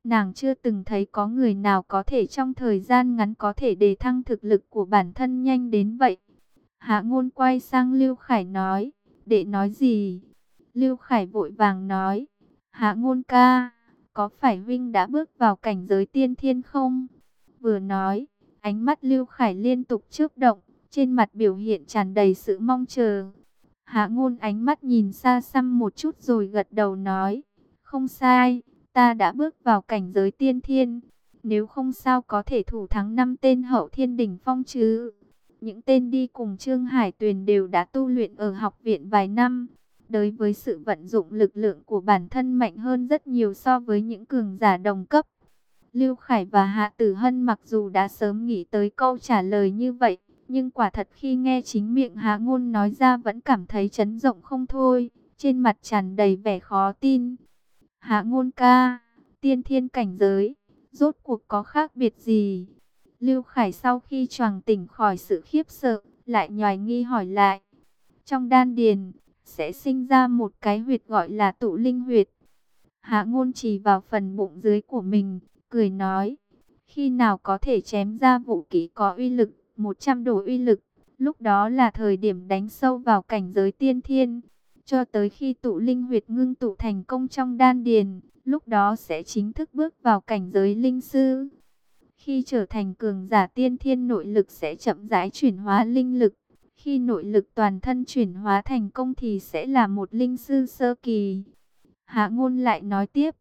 Nàng chưa từng thấy có người nào có thể trong thời gian ngắn có thể đề thăng thực lực của bản thân nhanh đến vậy. Hạ Ngôn quay sang Lưu Khải nói, đệ nói gì? Lưu Khải vội vàng nói, Hạ Ngôn ca, có phải huynh đã bước vào cảnh giới tiên thiên không? Vừa nói, ánh mắt Lưu Khải liên tục chớp động, trên mặt biểu hiện tràn đầy sự mong chờ. Hạ Ngôn ánh mắt nhìn xa xăm một chút rồi gật đầu nói, không sai, ta đã bước vào cảnh giới tiên thiên. Nếu không sao có thể thủ thắng 5 tên hậu thiên đỉnh phong chứ? Những tên đi cùng Trương Hải Tuyền đều đã tu luyện ở học viện vài năm. Đối với sự vận dụng lực lượng của bản thân mạnh hơn rất nhiều so với những cường giả đồng cấp. Lưu Khải và Hạ Tử Hân mặc dù đã sớm nghĩ tới câu trả lời như vậy, nhưng quả thật khi nghe chính miệng Hạ Ngôn nói ra vẫn cảm thấy chấn động không thôi, trên mặt tràn đầy vẻ khó tin. Hạ Ngôn ca, tiên thiên cảnh giới, rốt cuộc có khác biệt gì? Lưu Khải sau khi choàng tỉnh khỏi sự khiếp sợ, lại nhoài nghi hỏi lại. Trong đan điền, sẽ sinh ra một cái huyệt gọi là tụ linh huyệt. Hạ Ngôn chỉ vào phần bụng dưới của mình, cười nói. Khi nào có thể chém ra vũ khí có uy lực, 100 đồ uy lực, lúc đó là thời điểm đánh sâu vào cảnh giới tiên thiên. Cho tới khi tụ linh huyệt ngưng tụ thành công trong đan điền, lúc đó sẽ chính thức bước vào cảnh giới linh sư. Khi trở thành cường giả tiên thiên, nội lực sẽ chậm rãi chuyển hóa linh lực. Khi nội lực toàn thân chuyển hóa thành công thì sẽ là một linh sư sơ kỳ. Hạ Ngôn lại nói tiếp.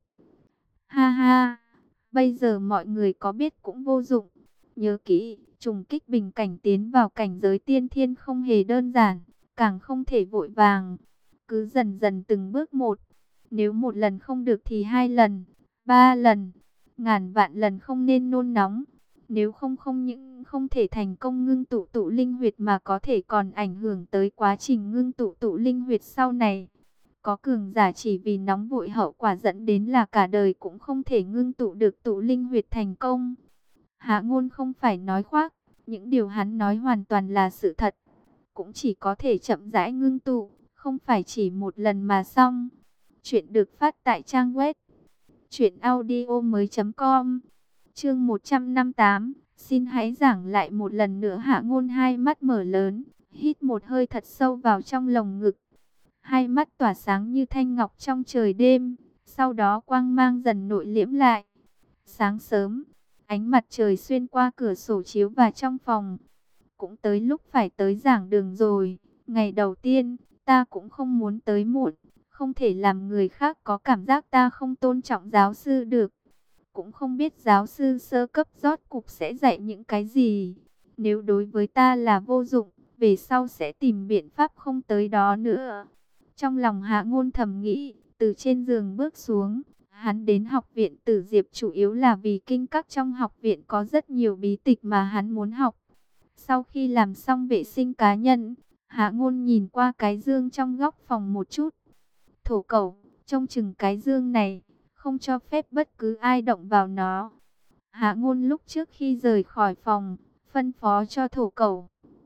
Ha ha, bây giờ mọi người có biết cũng vô dụng. Nhớ kỹ, trùng kích bình cảnh tiến vào cảnh giới tiên thiên không hề đơn giản, càng không thể vội vàng. Cứ dần dần từng bước một. Nếu một lần không được thì 2 lần, 3 lần, ngàn vạn lần không nên nôn nóng. Nếu không những không thể thành công ngưng tụ tụ linh huyệt mà có thể còn ảnh hưởng tới quá trình ngưng tụ tụ linh huyệt sau này. Có cường giả chỉ vì nóng vội hậu quả dẫn đến là cả đời cũng không thể ngưng tụ được tụ linh huyệt thành công. Hạ Ngôn không phải nói khoác, những điều hắn nói hoàn toàn là sự thật. Cũng chỉ có thể chậm rãi ngưng tụ, không phải chỉ một lần mà xong. Chuyện được phát tại trang web truyệnaudiomoi.com. Chương 158, xin hãy giảng lại một lần nữa. Hạ Ngôn hai mắt mở lớn, hít một hơi thật sâu vào trong lồng ngực. Hai mắt tỏa sáng như thanh ngọc trong trời đêm, sau đó quang mang dần nội liễm lại. Sáng sớm, ánh mặt trời xuyên qua cửa sổ chiếu vào trong phòng. Cũng tới lúc phải tới giảng đường rồi. Ngày đầu tiên, ta cũng không muốn tới muộn. Không thể làm người khác có cảm giác ta không tôn trọng giáo sư được. Cũng không biết giáo sư sơ cấp rốt cục sẽ dạy những cái gì. Nếu đối với ta là vô dụng, về sau sẽ tìm biện pháp không tới đó nữa. Trong lòng Hạ Ngôn thầm nghĩ, từ trên giường bước xuống, hắn đến học viện Tử Diệp chủ yếu là vì kinh các trong học viện có rất nhiều bí tịch mà hắn muốn học. Sau khi làm xong vệ sinh cá nhân, Hạ Ngôn nhìn qua cái dương trong góc phòng một chút. Thổ Cẩu, trông chừng cái dương này, không cho phép bất cứ ai động vào nó. Hạ Ngôn lúc trước khi rời khỏi phòng, phân phó cho Thổ Cẩu.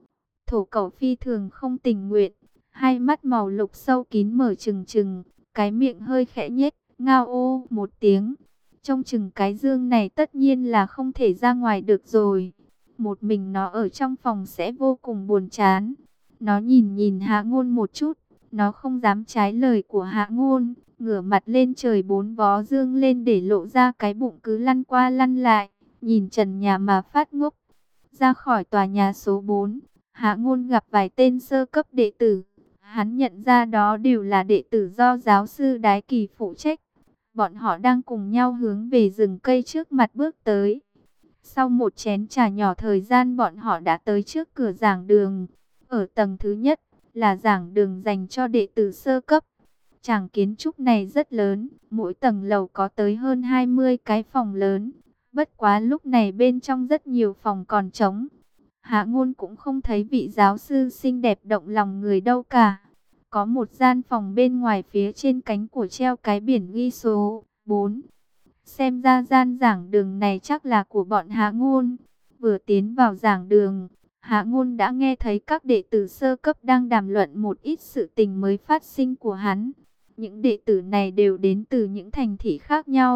Thổ Cẩu phi thường không tình nguyện, hai mắt màu lục sâu kín mở trừng trừng, cái miệng hơi khẽ nhếch, ngao ô một tiếng. Trông chừng cái dương này tất nhiên là không thể ra ngoài được rồi. Một mình nó ở trong phòng sẽ vô cùng buồn chán. Nó nhìn Hạ Ngôn một chút, nó không dám trái lời của Hạ Ngôn, ngửa mặt lên trời bốn vó dương lên để lộ ra cái bụng cứ lăn qua lăn lại, nhìn trần nhà mà phát ngốc. Ra khỏi tòa nhà số 4, Hạ Ngôn gặp vài tên sơ cấp đệ tử. Hắn nhận ra đó đều là đệ tử do giáo sư Đái Kỳ phụ trách. Bọn họ đang cùng nhau hướng về rừng cây trước mặt bước tới. Sau một chén trà nhỏ thời gian bọn họ đã tới trước cửa giảng đường. Ở tầng thứ nhất là giảng đường dành cho đệ tử sơ cấp. Tràng kiến trúc này rất lớn, mỗi tầng lầu có tới hơn 20 cái phòng lớn. Bất quá lúc này bên trong rất nhiều phòng còn trống. Hạ Ngôn cũng không thấy vị giáo sư xinh đẹp động lòng người đâu cả. Có một gian phòng bên ngoài, phía trên cánh của treo cái biển ghi số 4. Xem ra gian giảng đường này chắc là của bọn Hạ Ngôn. Vừa tiến vào giảng đường, Hạ Ngôn đã nghe thấy các đệ tử sơ cấp đang đàm luận một ít sự tình mới phát sinh của hắn. Những đệ tử này đều đến từ những thành thị khác nhau,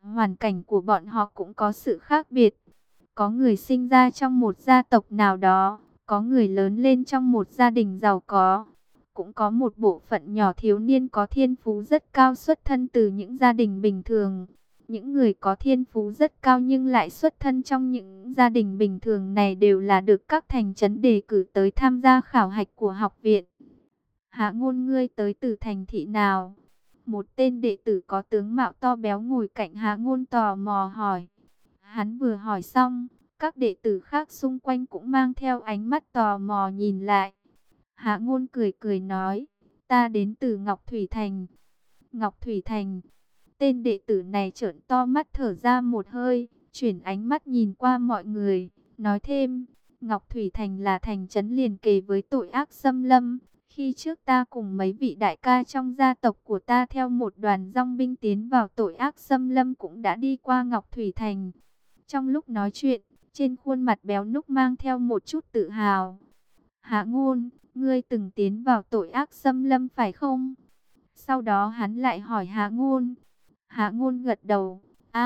Hoàn cảnh của bọn họ cũng có sự khác biệt. Có người sinh ra trong một gia tộc nào đó, có người lớn lên trong một gia đình giàu có. Cũng có một bộ phận nhỏ thiếu niên có thiên phú rất cao xuất thân từ những gia đình bình thường. Những người có thiên phú rất cao nhưng lại xuất thân trong những gia đình bình thường này đều là được các thành trấn đề cử tới tham gia khảo hạch của học viện. Hạ Ngôn, ngươi tới từ thành thị nào? Một tên đệ tử có tướng mạo to béo ngồi cạnh Hạ Ngôn tò mò hỏi. Hắn vừa hỏi xong, các đệ tử khác xung quanh cũng mang theo ánh mắt tò mò nhìn lại. Hạ Ngôn cười cười nói, ta đến từ Ngọc Thủy Thành. Ngọc Thủy Thành. Tên đệ tử này trợn to mắt thở ra một hơi, chuyển ánh mắt nhìn qua mọi người, nói thêm, Ngọc Thủy Thành là thành trấn liền kề với tội ác xâm lâm. Khi trước ta cùng mấy vị đại ca trong gia tộc của ta theo một đoàn dong binh tiến vào tội ác xâm lâm cũng đã đi qua Ngọc Thủy Thành. Trong lúc nói chuyện, trên khuôn mặt béo núc mang theo một chút tự hào. Hạ Ngôn, ngươi từng tiến vào tội ác xâm lâm phải không? Sau đó hắn lại hỏi Hạ Ngôn. Hạ Ngôn gật đầu,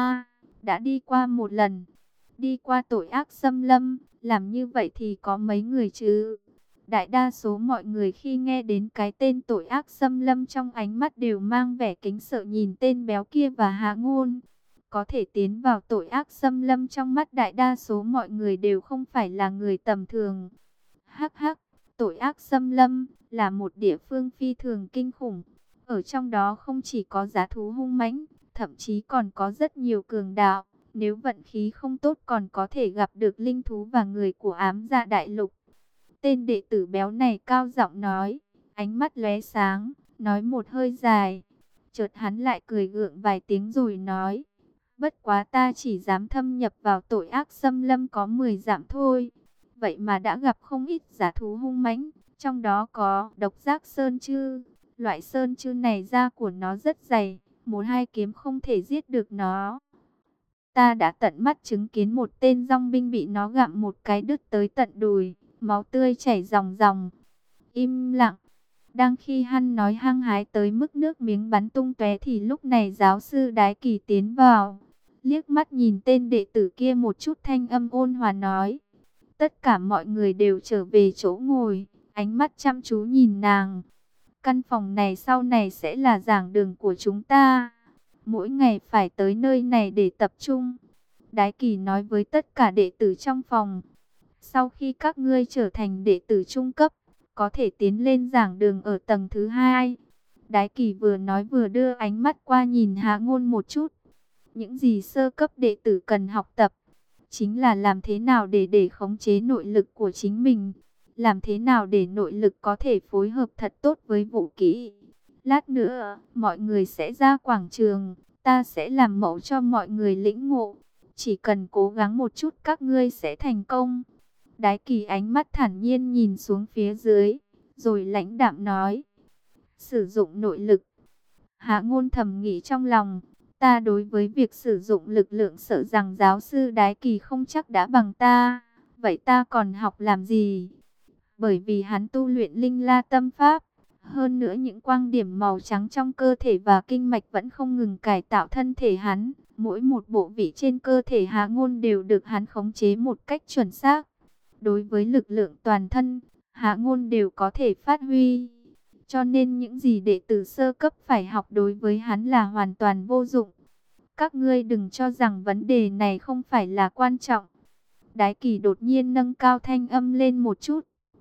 đã đi qua một lần. Đi qua tội ác xâm lâm, làm như vậy thì có mấy người chứ? Đại đa số mọi người khi nghe đến cái tên tội ác xâm lâm trong ánh mắt đều mang vẻ kính sợ nhìn tên béo kia và Hạ Ngôn. Có thể tiến vào tội ác xâm lâm trong mắt đại đa số mọi người đều không phải là người tầm thường. Hắc hắc, tội ác xâm lâm là một địa phương phi thường kinh khủng. Ở trong đó không chỉ có dã thú hung mãnh, thậm chí còn có rất nhiều cường đạo. Nếu vận khí không tốt còn có thể gặp được linh thú và người của ám dạ đại lục. Tên đệ tử béo này cao giọng nói, ánh mắt lóe sáng, nói một hơi dài. Chợt hắn lại cười gượng vài tiếng rồi nói, bất quá ta chỉ dám thâm nhập vào tội ác xâm lâm có 10 dặm thôi. Vậy mà đã gặp không ít dã thú hung mãnh, trong đó có độc giác sơn chư. Loại sơn chư này da của nó rất dày, một hai kiếm không thể giết được nó. Ta đã tận mắt chứng kiến một tên dong binh bị nó gặm một cái đứt tới tận đùi, máu tươi chảy ròng ròng. Im lặng. Đang khi hắn nói hăng hái tới mức nước miếng bắn tung tóe thì lúc này giáo sư Đái Kỳ tiến vào. Liếc mắt nhìn tên đệ tử kia một chút, thanh âm ôn hòa nói. Tất cả mọi người đều trở về chỗ ngồi, ánh mắt chăm chú nhìn nàng. Căn phòng này sau này sẽ là giảng đường của chúng ta. Mỗi ngày phải tới nơi này để tập trung. Đái Kỳ nói với tất cả đệ tử trong phòng. Sau khi các ngươi trở thành đệ tử trung cấp, có thể tiến lên giảng đường ở tầng thứ 2. Đái Kỳ vừa nói vừa đưa ánh mắt qua nhìn Hạ Ngôn một chút. Những gì sơ cấp đệ tử cần học tập, chính là làm thế nào để khống chế nội lực của chính mình. Làm thế nào để nội lực có thể phối hợp thật tốt với vũ kỹ. Lát nữa, mọi người sẽ ra quảng trường, ta sẽ làm mẫu cho mọi người lĩnh ngộ. Chỉ cần cố gắng một chút các ngươi sẽ thành công. Đái Kỳ ánh mắt thản nhiên nhìn xuống phía dưới, rồi lãnh đạm nói. Sử dụng nội lực. Hạ Ngôn thầm nghĩ trong lòng, ta đối với việc sử dụng lực lượng sợ rằng giáo sư Đái Kỳ không chắc đã bằng ta. Vậy ta còn học làm gì? Bởi vì hắn tu luyện linh la tâm pháp. Hơn nữa những quang điểm màu trắng trong cơ thể và kinh mạch vẫn không ngừng cải tạo thân thể hắn. Mỗi một bộ vị trên cơ thể Hạ Ngôn đều được hắn khống chế một cách chuẩn xác. Đối với lực lượng toàn thân, Hạ Ngôn đều có thể phát huy. Cho nên những gì đệ tử sơ cấp phải học đối với hắn là hoàn toàn vô dụng. Các ngươi đừng cho rằng vấn đề này không phải là quan trọng. Đái Kỳ đột nhiên nâng cao thanh âm lên một chút.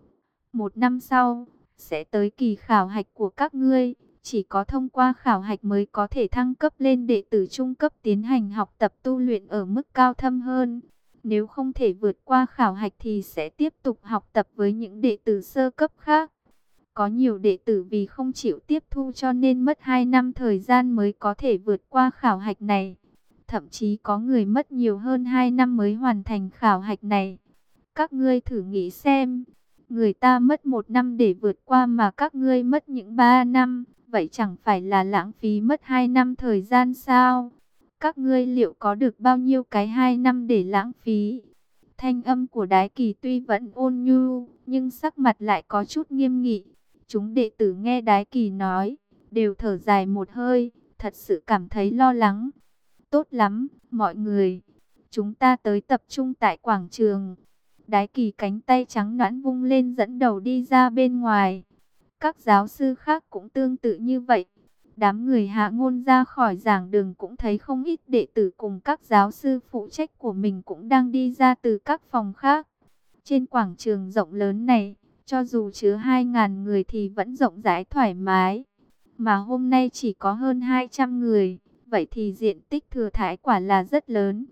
Một năm sau, sẽ tới kỳ khảo hạch của các ngươi. Chỉ có thông qua khảo hạch mới có thể thăng cấp lên đệ tử trung cấp tiến hành học tập tu luyện ở mức cao thâm hơn. Nếu không thể vượt qua khảo hạch thì sẽ tiếp tục học tập với những đệ tử sơ cấp khác. Có nhiều đệ tử vì không chịu tiếp thu cho nên mất 2 năm thời gian mới có thể vượt qua khảo hạch này. Thậm chí có người mất nhiều hơn 2 năm mới hoàn thành khảo hạch này. Các ngươi thử nghĩ xem, người ta mất 1 năm để vượt qua mà các ngươi mất những 3 năm, vậy chẳng phải là lãng phí mất 2 năm thời gian sao? Các ngươi liệu có được bao nhiêu cái 2 năm để lãng phí? Thanh âm của Đái Kỳ tuy vẫn ôn nhu, nhưng sắc mặt lại có chút nghiêm nghị. Chúng đệ tử nghe Đái Kỳ nói, đều thở dài một hơi, thật sự cảm thấy lo lắng. Tốt lắm, mọi người. Chúng ta tới tập trung tại quảng trường. Đái Kỳ cánh tay trắng nõn vung lên dẫn đầu đi ra bên ngoài. Các giáo sư khác cũng tương tự như vậy. Đám người Hạ Ngôn ra khỏi giảng đường cũng thấy không ít đệ tử cùng các giáo sư phụ trách của mình cũng đang đi ra từ các phòng khác. Trên quảng trường rộng lớn này, cho dù chứa 2.000 người thì vẫn rộng rãi thoải mái. Mà hôm nay chỉ có hơn 200 người, vậy thì diện tích thừa thãi quả là rất lớn.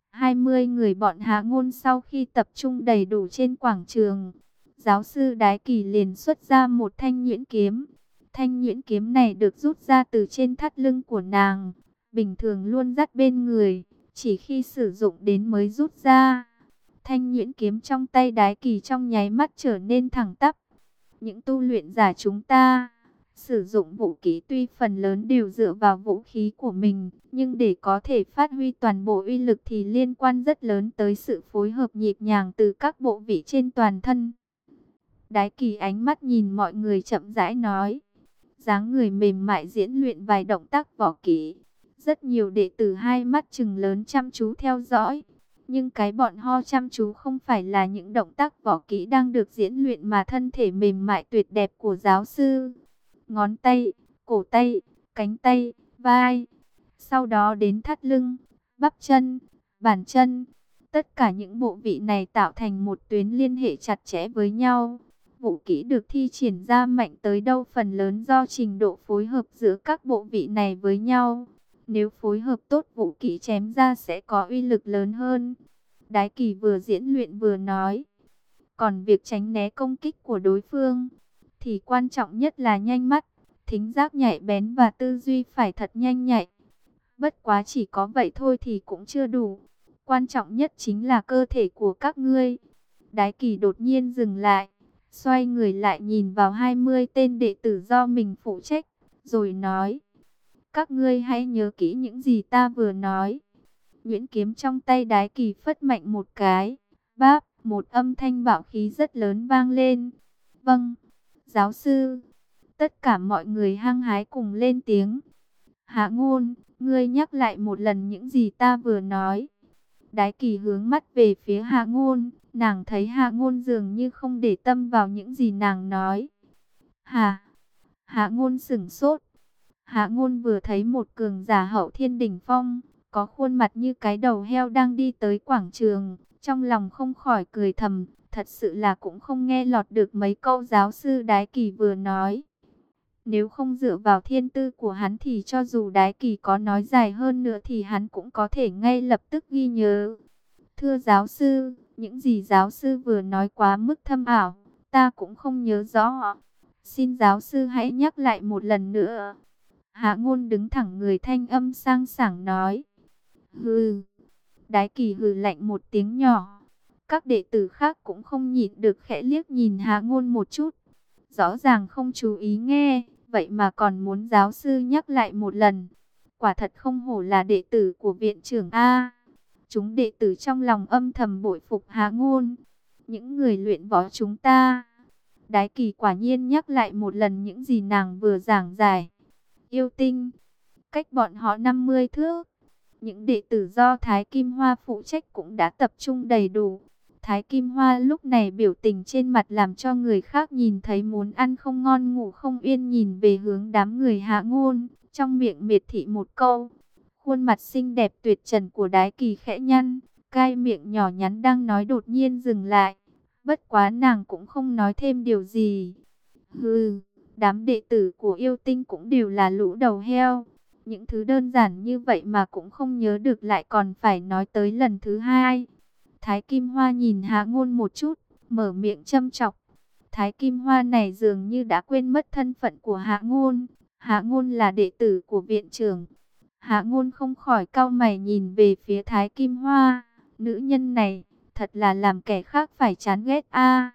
20 người bọn Hạ Ngôn sau khi tập trung đầy đủ trên quảng trường, giáo sư Đái Kỳ liền xuất ra một thanh nhuyễn kiếm. Thanh nhuyễn kiếm này được rút ra từ trên thắt lưng của nàng, bình thường luôn dắt bên người, chỉ khi sử dụng đến mới rút ra. Thanh nhuyễn kiếm trong tay Đái Kỳ trong nháy mắt trở nên thẳng tắp. Những tu luyện giả chúng ta sử dụng vũ khí tuy phần lớn đều dựa vào vũ khí của mình, nhưng để có thể phát huy toàn bộ uy lực thì liên quan rất lớn tới sự phối hợp nhịp nhàng từ các bộ vị trên toàn thân. Đái Kỳ ánh mắt nhìn mọi người chậm rãi nói, dáng người mềm mại diễn luyện vài động tác võ kỹ. Rất nhiều đệ tử hai mắt trừng lớn chăm chú theo dõi. Nhưng cái bọn ho chăm chú không phải là những động tác võ kỹ đang được diễn luyện mà thân thể mềm mại tuyệt đẹp của giáo sư. Ngón tay, cổ tay, cánh tay, vai. Sau đó đến thắt lưng, bắp chân, bàn chân. Tất cả những bộ vị này tạo thành một tuyến liên hệ chặt chẽ với nhau. Vũ kỹ được thi triển ra mạnh tới đâu phần lớn do trình độ phối hợp giữa các bộ vị này với nhau. Nếu phối hợp tốt vũ kỹ chém ra sẽ có uy lực lớn hơn. Đái Kỳ vừa diễn luyện vừa nói. Còn việc tránh né công kích của đối phương thì quan trọng nhất là nhanh mắt, thính giác nhạy bén và tư duy phải thật nhanh nhạy. Bất quá chỉ có vậy thôi thì cũng chưa đủ. Quan trọng nhất chính là cơ thể của các ngươi. Đái Kỳ đột nhiên dừng lại, xoay người lại nhìn vào 20 tên đệ tử do mình phụ trách, rồi nói. Các ngươi hãy nhớ kỹ những gì ta vừa nói. Nhuyễn kiếm trong tay Đái Kỳ phất mạnh một cái. Báp, một âm thanh bạo khí rất lớn vang lên. Vâng, giáo sư. Tất cả mọi người hăng hái cùng lên tiếng. Hạ Ngôn, ngươi nhắc lại một lần những gì ta vừa nói. Đái Kỳ hướng mắt về phía Hạ Ngôn. Nàng thấy Hạ Ngôn dường như không để tâm vào những gì nàng nói. Hạ Ngôn sửng sốt. Hạ Ngôn vừa thấy một cường giả hậu thiên đỉnh phong, có khuôn mặt như cái đầu heo đang đi tới quảng trường, trong lòng không khỏi cười thầm, thật sự là cũng không nghe lọt được mấy câu giáo sư Đái Kỳ vừa nói. Nếu không dựa vào thiên tư của hắn thì cho dù Đái Kỳ có nói dài hơn nữa thì hắn cũng có thể ngay lập tức ghi nhớ. Thưa giáo sư, những gì giáo sư vừa nói quá mức thâm ảo, ta cũng không nhớ rõ. Xin giáo sư hãy nhắc lại một lần nữa. Hạ Ngôn đứng thẳng người thanh âm sang sảng nói. Hừ. Đái Kỳ hừ lạnh một tiếng nhỏ. Các đệ tử khác cũng không nhịn được khẽ liếc nhìn Hạ Ngôn một chút. Rõ ràng không chú ý nghe, vậy mà còn muốn giáo sư nhắc lại một lần. Quả thật không hổ là đệ tử của viện trưởng A. Chúng đệ tử trong lòng âm thầm bội phục Hạ Ngôn. Những người luyện võ chúng ta. Đái Kỳ quả nhiên nhắc lại một lần những gì nàng vừa giảng giải. Yêu tinh, cách bọn họ 50 thước. Những đệ tử do Thái Kim Hoa phụ trách cũng đã tập trung đầy đủ. Thái Kim Hoa lúc này biểu tình trên mặt làm cho người khác nhìn thấy muốn ăn không ngon ngủ không yên, nhìn về hướng đám người Hạ Ngôn, trong miệng miệt thị một câu. Khuôn mặt xinh đẹp tuyệt trần của Đái Kỳ khẽ nhăn, cai miệng nhỏ nhắn đang nói đột nhiên dừng lại. Bất quá nàng cũng không nói thêm điều gì. Hừ. Đám đệ tử của yêu tinh cũng đều là lũ đầu heo. Những thứ đơn giản như vậy mà cũng không nhớ được lại còn phải nói tới lần thứ hai. Thái Kim Hoa nhìn Hạ Ngôn một chút, mở miệng châm chọc. Thái Kim Hoa này dường như đã quên mất thân phận của Hạ Ngôn. Hạ Ngôn là đệ tử của viện trưởng. Hạ Ngôn không khỏi cau mày nhìn về phía Thái Kim Hoa. Nữ nhân này, thật là làm kẻ khác phải chán ghét a.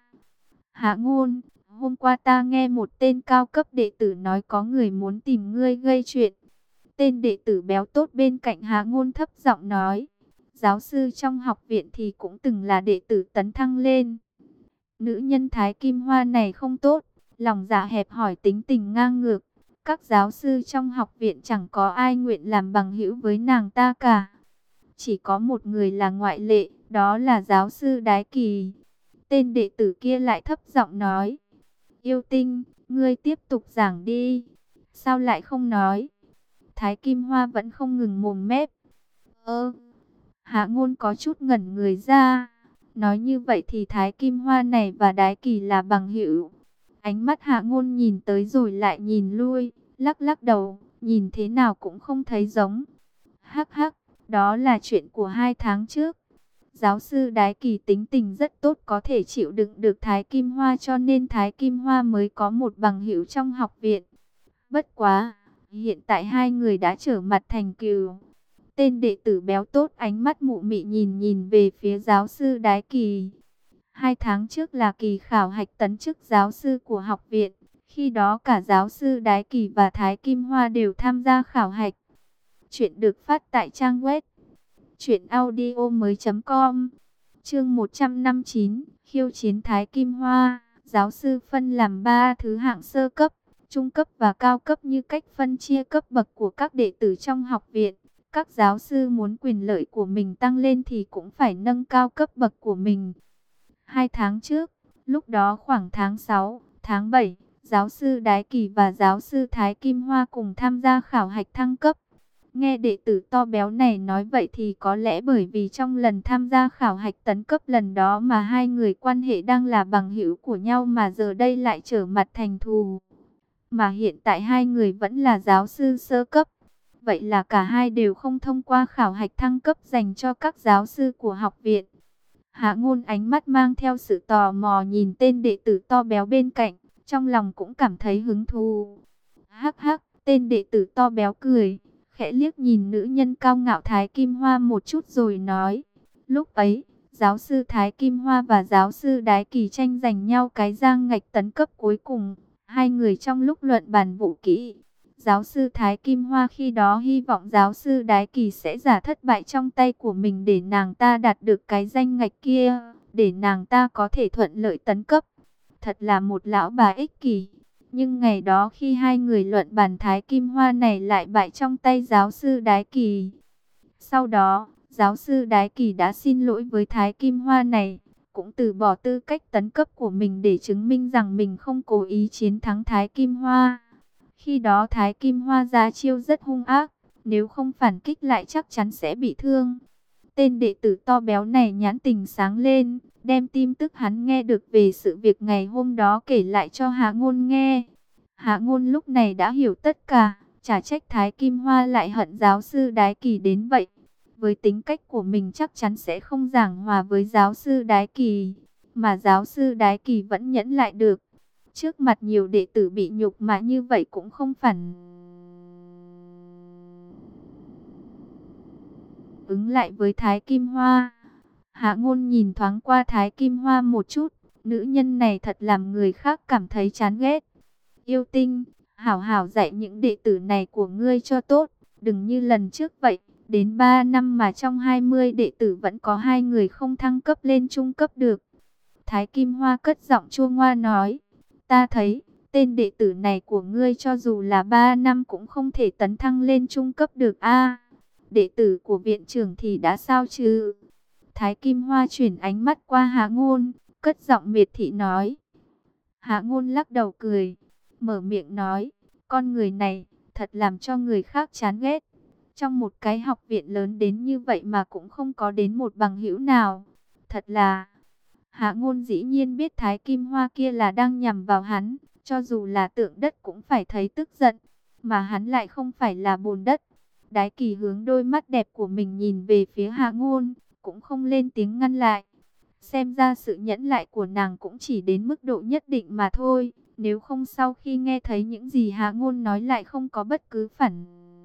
Hạ Ngôn, hôm qua ta nghe một tên cao cấp đệ tử nói có người muốn tìm ngươi gây chuyện. Tên đệ tử béo tốt bên cạnh Hạ Ngôn thấp giọng nói. Giáo sư trong học viện thì cũng từng là đệ tử tấn thăng lên. Nữ nhân Thái Kim Hoa này không tốt, lòng dạ hẹp hòi tính tình ngang ngược. Các giáo sư trong học viện chẳng có ai nguyện làm bằng hữu với nàng ta cả. Chỉ có một người là ngoại lệ, đó là giáo sư Đái Kỳ. Tên đệ tử kia lại thấp giọng nói, Yêu Tinh, ngươi tiếp tục giảng đi. Sao lại không nói? Thái Kim Hoa vẫn không ngừng mồm mép. Hạ Ngôn có chút ngẩn người ra. Nói như vậy thì Thái Kim Hoa này và Đái Kỳ là bằng hữu. Ánh mắt Hạ Ngôn nhìn tới rồi lại nhìn lui, lắc lắc đầu, nhìn thế nào cũng không thấy giống. Hắc hắc, đó là chuyện của 2 tháng trước. Giáo sư Đái Kỳ tính tình rất tốt, có thể chịu đựng được Thái Kim Hoa, cho nên Thái Kim Hoa mới có một bằng hữu trong học viện. Bất quá, hiện tại hai người đã trở mặt thành cừu. Tên đệ tử béo tốt ánh mắt mụ mị nhìn về phía giáo sư Đái Kỳ. 2 tháng trước là kỳ khảo hạch tấn chức giáo sư của học viện. Khi đó cả giáo sư Đái Kỳ và Thái Kim Hoa đều tham gia khảo hạch. Chuyện được phát tại trang web truyệnaudiomoi.com. Chương 159, khiêu chiến Thái Kim Hoa. Giáo sư phân làm 3 thứ hạng: sơ cấp, trung cấp và cao cấp như cách phân chia cấp bậc của các đệ tử trong học viện. Các giáo sư muốn quyền lợi của mình tăng lên thì cũng phải nâng cao cấp bậc của mình. 2 tháng trước, lúc đó khoảng tháng 6, tháng 7, giáo sư Đái Kỳ và giáo sư Thái Kim Hoa cùng tham gia khảo hạch thăng cấp. Nghe đệ tử to béo này nói vậy thì có lẽ bởi vì trong lần tham gia khảo hạch tấn cấp lần đó mà hai người quan hệ đang là bằng hữu của nhau mà giờ đây lại trở mặt thành thù. Mà hiện tại hai người vẫn là giáo sư sơ cấp. Vậy là cả hai đều không thông qua khảo hạch thăng cấp dành cho các giáo sư của học viện. Hạ Ngôn ánh mắt mang theo sự tò mò nhìn tên đệ tử to béo bên cạnh, trong lòng cũng cảm thấy hứng thú. Hắc hắc, tên đệ tử to béo cười, khẽ liếc nhìn nữ nhân cao ngạo Thái Kim Hoa một chút rồi nói. Lúc ấy, giáo sư Thái Kim Hoa và giáo sư Đái Kỳ tranh giành nhau cái rang ngạch tấn cấp cuối cùng. Hai người trong lúc luận bàn vũ kỹ, giáo sư Thái Kim Hoa khi đó hy vọng giáo sư Đái Kỳ sẽ giả thất bại trong tay của mình để nàng ta đạt được cái danh ngạch kia, để nàng ta có thể thuận lợi tấn cấp. Thật là một lão bà ích kỷ. Nhưng ngày đó khi hai người luận bàn, Thái Kim Hoa này lại bại trong tay giáo sư Đái Kỳ. Sau đó, giáo sư Đái Kỳ đã xin lỗi với Thái Kim Hoa này, cũng từ bỏ tư cách tấn cấp của mình để chứng minh rằng mình không cố ý chiến thắng Thái Kim Hoa. Khi đó Thái Kim Hoa ra chiêu rất hung ác, nếu không phản kích lại chắc chắn sẽ bị thương. Tên đệ tử to béo này nhãn tình sáng lên, đem tin tức hắn nghe được về sự việc ngày hôm đó kể lại cho Hạ Ngôn nghe. Hạ Ngôn lúc này đã hiểu tất cả, chả trách Thái Kim Hoa lại hận giáo sư Đái Kỳ đến vậy. Với tính cách của mình chắc chắn sẽ không giảng hòa với giáo sư Đái Kỳ, mà giáo sư Đái Kỳ vẫn nhẫn lại được. Trước mặt nhiều đệ tử bị nhục mà như vậy cũng không phản ứng lại với Thái Kim Hoa. Hạ Ngôn nhìn thoáng qua Thái Kim Hoa một chút, nữ nhân này thật làm người khác cảm thấy chán ghét. Yêu Tinh, hảo hảo dạy những đệ tử này của ngươi cho tốt, đừng như lần trước vậy, đến 3 năm mà trong 20 đệ tử vẫn có 2 người không thăng cấp lên trung cấp được. Thái Kim Hoa cất giọng chua ngoa nói, ta thấy, tên đệ tử này của ngươi cho dù là 3 năm cũng không thể tấn thăng lên trung cấp được a. Đệ tử của viện trưởng thì đã sao chứ? Thái Kim Hoa chuyển ánh mắt qua Hạ Ngôn, cất giọng miệt thị nói. Hạ Ngôn lắc đầu cười, mở miệng nói, con người này thật làm cho người khác chán ghét. Trong một cái học viện lớn đến như vậy mà cũng không có đến một bằng hữu nào. Thật là... Hạ Ngôn dĩ nhiên biết Thái Kim Hoa kia là đang nhằm vào hắn, cho dù là tượng đất cũng phải thấy tức giận, mà hắn lại không phải là bùn đất. Đái Kỳ hướng đôi mắt đẹp của mình nhìn về phía Hạ Ngôn, cũng không lên tiếng ngăn lại. Xem ra sự nhẫn lại của nàng cũng chỉ đến mức độ nhất định mà thôi, nếu không sau khi nghe thấy những gì Hạ Ngôn nói lại không có bất cứ phản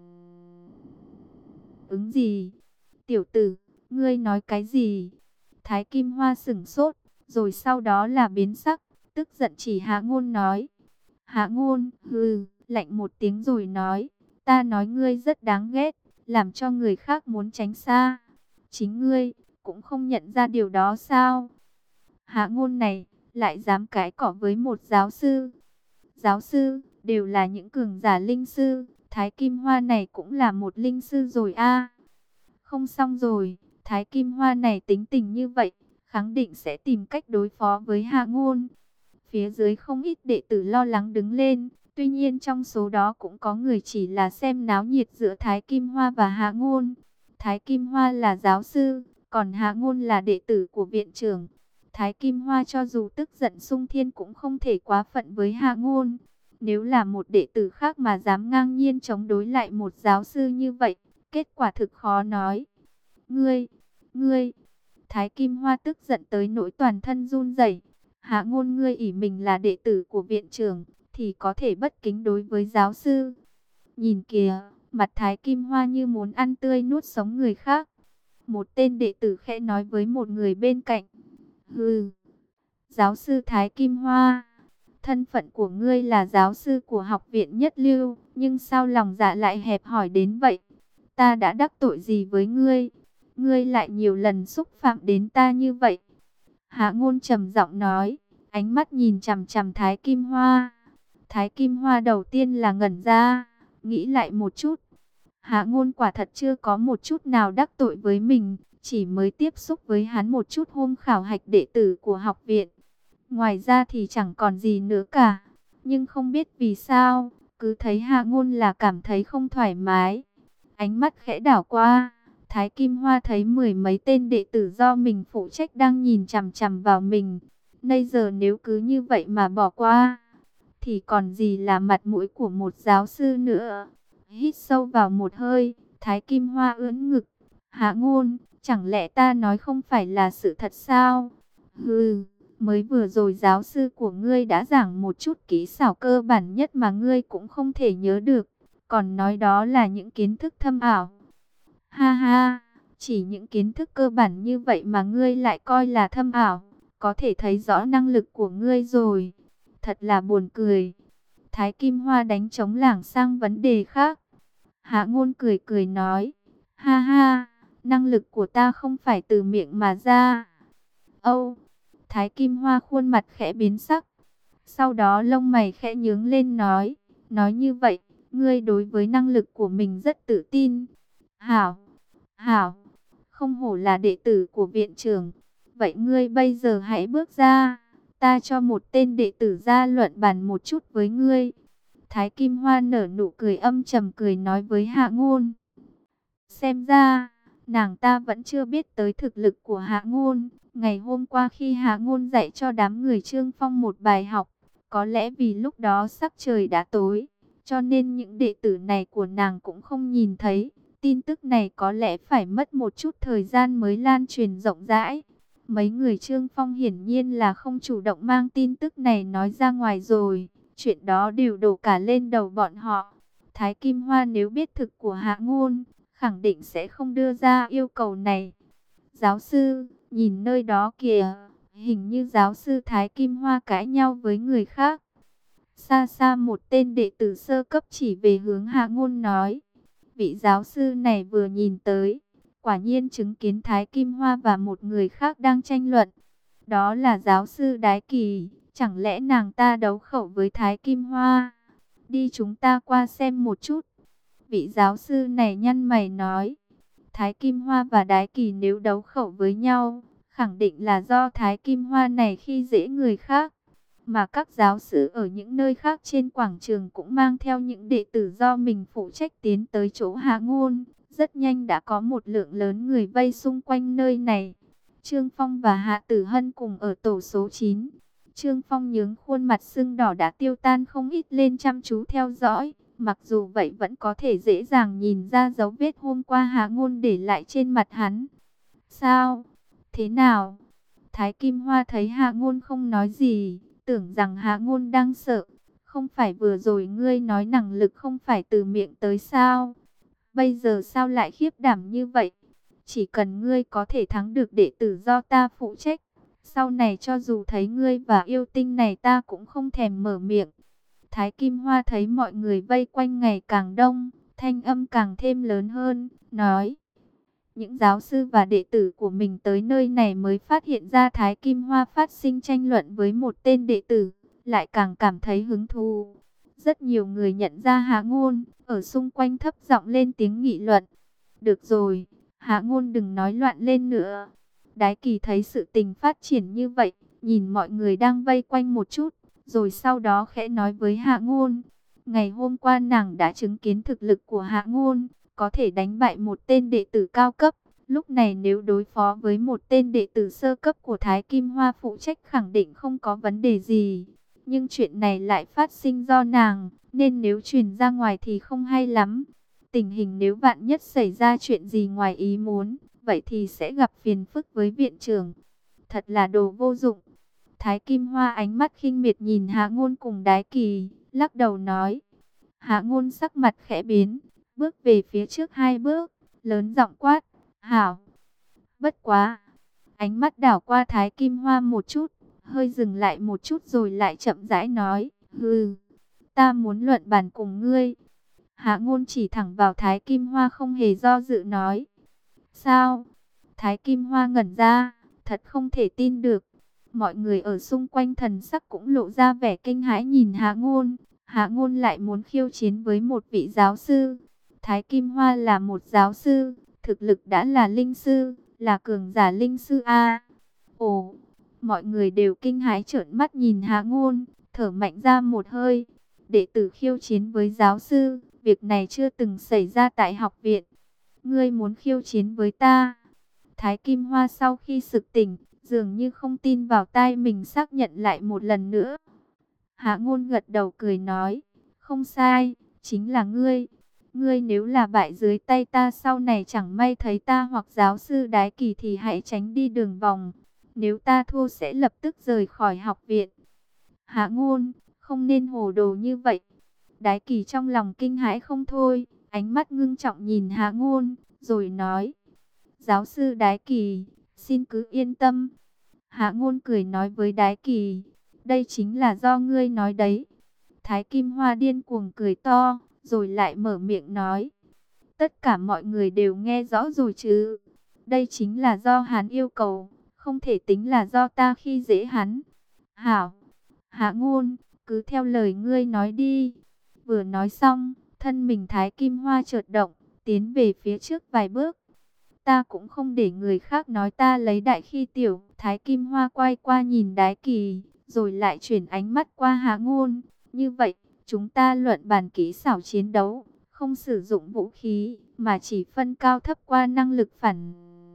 ứng gì. Tiểu tử, ngươi nói cái gì? Thái Kim Hoa sửng sốt, rồi sau đó là biến sắc, tức giận chỉ Hạ Ngôn nói. Hạ Ngôn, lạnh một tiếng rồi nói, ta nói ngươi rất đáng ghét, làm cho người khác muốn tránh xa. Chính ngươi, cũng không nhận ra điều đó sao? Hạ Ngôn này, lại dám cãi cỏ với một giáo sư. Giáo sư, đều là những cường giả linh sư. Thái Kim Hoa này cũng là một linh sư rồi a. Không xong rồi, Thái Kim Hoa này tính tình như vậy, khẳng định sẽ tìm cách đối phó với Hạ Ngôn. Phía dưới không ít đệ tử lo lắng đứng lên, tuy nhiên trong số đó cũng có người chỉ là xem náo nhiệt giữa Thái Kim Hoa và Hạ Ngôn. Thái Kim Hoa là giáo sư, còn Hạ Ngôn là đệ tử của viện trưởng. Thái Kim Hoa cho dù tức giận xung thiên cũng không thể quá phận với Hạ Ngôn. Nếu là một đệ tử khác mà dám ngang nhiên chống đối lại một giáo sư như vậy, kết quả thực khó nói. Ngươi, Thái Kim Hoa tức giận tới nỗi toàn thân run rẩy. Hạ Ngôn, ngươi ỷ mình là đệ tử của viện trưởng, thì có thể bất kính đối với giáo sư. Nhìn kìa, mặt Thái Kim Hoa như muốn ăn tươi nuốt sống người khác. Một tên đệ tử khẽ nói với một người bên cạnh. Hừ, giáo sư Thái Kim Hoa, thân phận của ngươi là giáo sư của học viện nhất lưu, nhưng sao lòng dạ lại hẹp hòi đến vậy? Ta đã đắc tội gì với ngươi? Ngươi lại nhiều lần xúc phạm đến ta như vậy. Hạ Ngôn trầm giọng nói, ánh mắt nhìn chằm chằm Thái Kim Hoa. Thái Kim Hoa đầu tiên là ngẩn ra, nghĩ lại một chút. Hạ Ngôn quả thật chưa có một chút nào đắc tội với mình, chỉ mới tiếp xúc với hắn một chút hôm khảo hạch đệ tử của học viện. Ngoài ra thì chẳng còn gì nữa cả. Nhưng không biết vì sao, cứ thấy Hạ Ngôn là cảm thấy không thoải mái. Ánh mắt khẽ đảo qua, Thái Kim Hoa thấy mười mấy tên đệ tử do mình phụ trách đang nhìn chằm chằm vào mình. Bây giờ nếu cứ như vậy mà bỏ qua, thì còn gì là mặt mũi của một giáo sư nữa. Hít sâu vào một hơi, Thái Kim Hoa ưỡn ngực. Hạ Ngôn, chẳng lẽ ta nói không phải là sự thật sao? Hừ, mới vừa rồi giáo sư của ngươi đã giảng một chút kỹ xảo cơ bản nhất mà ngươi cũng không thể nhớ được. Còn nói đó là những kiến thức thâm ảo. Ha ha, chỉ những kiến thức cơ bản như vậy mà ngươi lại coi là thâm ảo. Có thể thấy rõ năng lực của ngươi rồi. Thật là buồn cười. Thái Kim Hoa đánh trống lảng sang vấn đề khác. Hạ Ngôn cười cười nói. Ha ha, năng lực của ta không phải từ miệng mà ra. Âu, Thái Kim Hoa khuôn mặt khẽ biến sắc. Sau đó lông mày khẽ nhướng lên nói. Nói như vậy, ngươi đối với năng lực của mình rất tự tin. Hảo, hảo, không hổ là đệ tử của viện trưởng. Vậy ngươi bây giờ hãy bước ra. Ta cho một tên đệ tử ra luận bàn một chút với ngươi. Thái Kim Hoa nở nụ cười âm trầm cười nói với Hạ Ngôn. Xem ra, nàng ta vẫn chưa biết tới thực lực của Hạ Ngôn. Ngày hôm qua khi Hạ Ngôn dạy cho đám người Trương Phong một bài học, có lẽ vì lúc đó sắc trời đã tối, cho nên những đệ tử này của nàng cũng không nhìn thấy. Tin tức này có lẽ phải mất một chút thời gian mới lan truyền rộng rãi. Mấy người Trương Phong hiển nhiên là không chủ động mang tin tức này nói ra ngoài rồi. Chuyện đó đều đổ cả lên đầu bọn họ. Thái Kim Hoa nếu biết thực của Hạ Ngôn, khẳng định sẽ không đưa ra yêu cầu này. Giáo sư, nhìn nơi đó kìa, hình như giáo sư Thái Kim Hoa cãi nhau với người khác. Xa xa một tên đệ tử sơ cấp chỉ về hướng Hạ Ngôn nói. Vị giáo sư này vừa nhìn tới, quả nhiên chứng kiến Thái Kim Hoa và một người khác đang tranh luận. Đó là giáo sư Đái Kỳ, chẳng lẽ nàng ta đấu khẩu với Thái Kim Hoa? Đi chúng ta qua xem một chút. Vị giáo sư này nhăn mày nói. Thái Kim Hoa và Đái Kỳ nếu đấu khẩu với nhau, khẳng định là do Thái Kim Hoa này khi dễ người khác. Mà các giáo sư ở những nơi khác trên quảng trường cũng mang theo những đệ tử do mình phụ trách tiến tới chỗ Hạ Ngôn. Rất nhanh đã có một lượng lớn người vây xung quanh nơi này. Trương Phong và Hạ Tử Hân cùng ở tổ số 9. Trương Phong nhướng khuôn mặt sưng đỏ đã tiêu tan không ít lên chăm chú theo dõi. Mặc dù vậy vẫn có thể dễ dàng nhìn ra dấu vết hôm qua Hạ Ngôn để lại trên mặt hắn. Sao? Thế nào? Thái Kim Hoa thấy Hạ Ngôn không nói gì, tưởng rằng Hạ Ngôn đang sợ. Không phải vừa rồi ngươi nói năng lực không phải từ miệng tới sao? Bây giờ sao lại khiếp đảm như vậy? Chỉ cần ngươi có thể thắng được đệ tử do ta phụ trách, sau này cho dù thấy ngươi và yêu tinh này ta cũng không thèm mở miệng. Thái Kim Hoa thấy mọi người vây quanh ngày càng đông, thanh âm càng thêm lớn hơn, nói. Những giáo sư và đệ tử của mình tới nơi này mới phát hiện ra Thái Kim Hoa phát sinh tranh luận với một tên đệ tử, lại càng cảm thấy hứng thú. Rất nhiều người nhận ra Hạ Ngôn, ở xung quanh thấp giọng lên tiếng nghị luận. Được rồi, Hạ Ngôn đừng nói loạn lên nữa. Đái Kỳ thấy sự tình phát triển như vậy, nhìn mọi người đang vây quanh một chút, rồi sau đó khẽ nói với Hạ Ngôn. Ngày hôm qua nàng đã chứng kiến thực lực của Hạ Ngôn, có thể đánh bại một tên đệ tử cao cấp. Lúc này nếu đối phó với một tên đệ tử sơ cấp của Thái Kim Hoa phụ trách khẳng định không có vấn đề gì. Nhưng chuyện này lại phát sinh do nàng, nên nếu truyền ra ngoài thì không hay lắm. Tình hình nếu vạn nhất xảy ra chuyện gì ngoài ý muốn, vậy thì sẽ gặp phiền phức với viện trưởng. Thật là đồ vô dụng. Thái Kim Hoa ánh mắt khinh miệt nhìn Hạ Ngôn cùng Đái Kỳ, lắc đầu nói. Hạ Ngôn sắc mặt khẽ biến, bước về phía trước 2 bước, lớn giọng quát. Hảo! Bất quá! Ánh mắt đảo qua Thái Kim Hoa một chút, hơi dừng lại một chút rồi lại chậm rãi nói. Hừ! Ta muốn luận bàn cùng ngươi. Hạ Ngôn chỉ thẳng vào Thái Kim Hoa không hề do dự nói. Sao? Thái Kim Hoa ngẩn ra, thật không thể tin được. Mọi người ở xung quanh thần sắc cũng lộ ra vẻ kinh hãi nhìn Hạ Ngôn. Hạ Ngôn lại muốn khiêu chiến với một vị giáo sư. Thái Kim Hoa là một giáo sư, thực lực đã là linh sư, là cường giả linh sư A. Ồ, mọi người đều kinh hãi trợn mắt nhìn Hạ Ngôn, thở mạnh ra một hơi. Đệ tử khiêu chiến với giáo sư, việc này chưa từng xảy ra tại học viện. Ngươi muốn khiêu chiến với ta? Thái Kim Hoa sau khi sực tỉnh, dường như không tin vào tai mình xác nhận lại một lần nữa. Hạ Ngôn gật đầu cười nói, không sai, chính là ngươi. Ngươi nếu là bại dưới tay ta sau này chẳng may thấy ta hoặc giáo sư Đái Kỳ thì hãy tránh đi đường vòng. Nếu ta thua sẽ lập tức rời khỏi học viện. Hạ Ngôn, không nên hồ đồ như vậy. Đái Kỳ trong lòng kinh hãi không thôi, ánh mắt ngưng trọng nhìn Hạ Ngôn, rồi nói. Giáo sư Đái Kỳ, xin cứ yên tâm. Hạ Ngôn cười nói với Đái Kỳ, đây chính là do ngươi nói đấy. Thái Kim Hoa điên cuồng cười to, rồi lại mở miệng nói. Tất cả mọi người đều nghe rõ rồi chứ. Đây chính là do hắn yêu cầu, không thể tính là do ta khi dễ hắn. Hảo, Hạ Ngôn, cứ theo lời ngươi nói đi. Vừa nói xong, thân mình Thái Kim Hoa chợt động, tiến về phía trước vài bước. Ta cũng không để người khác nói ta lấy đại khi tiểu. Thái Kim Hoa quay qua nhìn Đái Kỳ, rồi lại chuyển ánh mắt qua Hạ Ngôn. Như vậy, chúng ta luận bàn kỹ xảo chiến đấu, không sử dụng vũ khí, mà chỉ phân cao thấp qua năng lực phản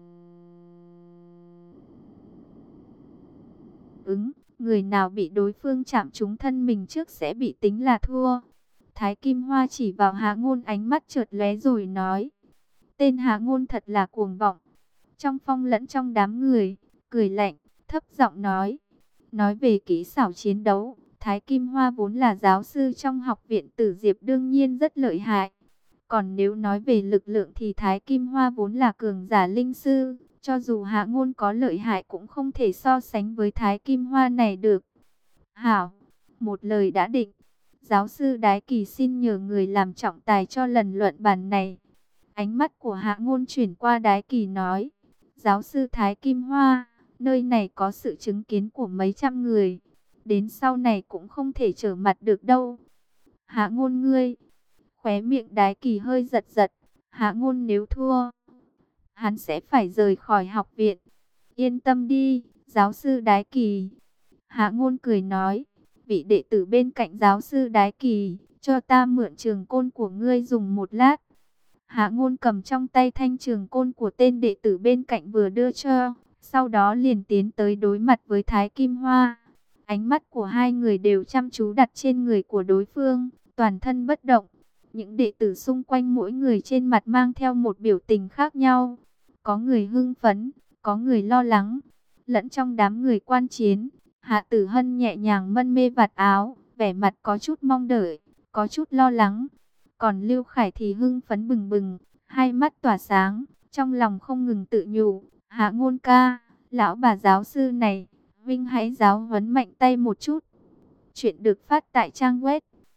ứng. Người nào bị đối phương chạm trúng thân mình trước sẽ bị tính là thua. Thái Kim Hoa chỉ vào Hạ Ngôn, ánh mắt chợt lóe rồi nói. Tên Hạ Ngôn thật là cuồng vọng. Trong phong lẫn trong đám người, cười lạnh, thấp giọng nói. Nói về kỹ xảo chiến đấu, Thái Kim Hoa vốn là giáo sư trong học viện Tử Diệp đương nhiên rất lợi hại. Còn nếu nói về lực lượng thì Thái Kim Hoa vốn là cường giả linh sư. Cho dù Hạ Ngôn có lợi hại cũng không thể so sánh với Thái Kim Hoa này được. Hảo, một lời đã định. Giáo sư Đái Kỳ xin nhờ người làm trọng tài cho lần luận bàn này. Ánh mắt của Hạ Ngôn chuyển qua Đái Kỳ nói. Giáo sư Thái Kim Hoa, nơi này có sự chứng kiến của mấy trăm người. Đến sau này cũng không thể trở mặt được đâu. Hạ Ngôn ngươi. Khóe miệng Đái Kỳ hơi giật giật. Hạ Ngôn nếu thua, hắn sẽ phải rời khỏi học viện. Yên tâm đi, giáo sư Đái Kỳ. Hạ Ngôn cười nói. Vị đệ tử bên cạnh giáo sư Đái Kỳ, cho ta mượn trường côn của ngươi dùng một lát. Hạ Ngôn cầm trong tay thanh trường côn của tên đệ tử bên cạnh vừa đưa cho, sau đó liền tiến tới đối mặt với Thái Kim Hoa. Ánh mắt của hai người đều chăm chú đặt trên người của đối phương, toàn thân bất động. Những đệ tử xung quanh mỗi người trên mặt mang theo một biểu tình khác nhau. Có người hưng phấn, có người lo lắng. Lẫn trong đám người quan chiến, Hạ Tử Hân nhẹ nhàng mân mê vạt áo, vẻ mặt có chút mong đợi, có chút lo lắng. Còn Lưu Khải thì hưng phấn bừng bừng, hai mắt tỏa sáng, trong lòng không ngừng tự nhủ. Hạ Ngôn ca, lão bà giáo sư này, Vinh hãy giáo huấn mạnh tay một chút. Chuyện được phát tại trang web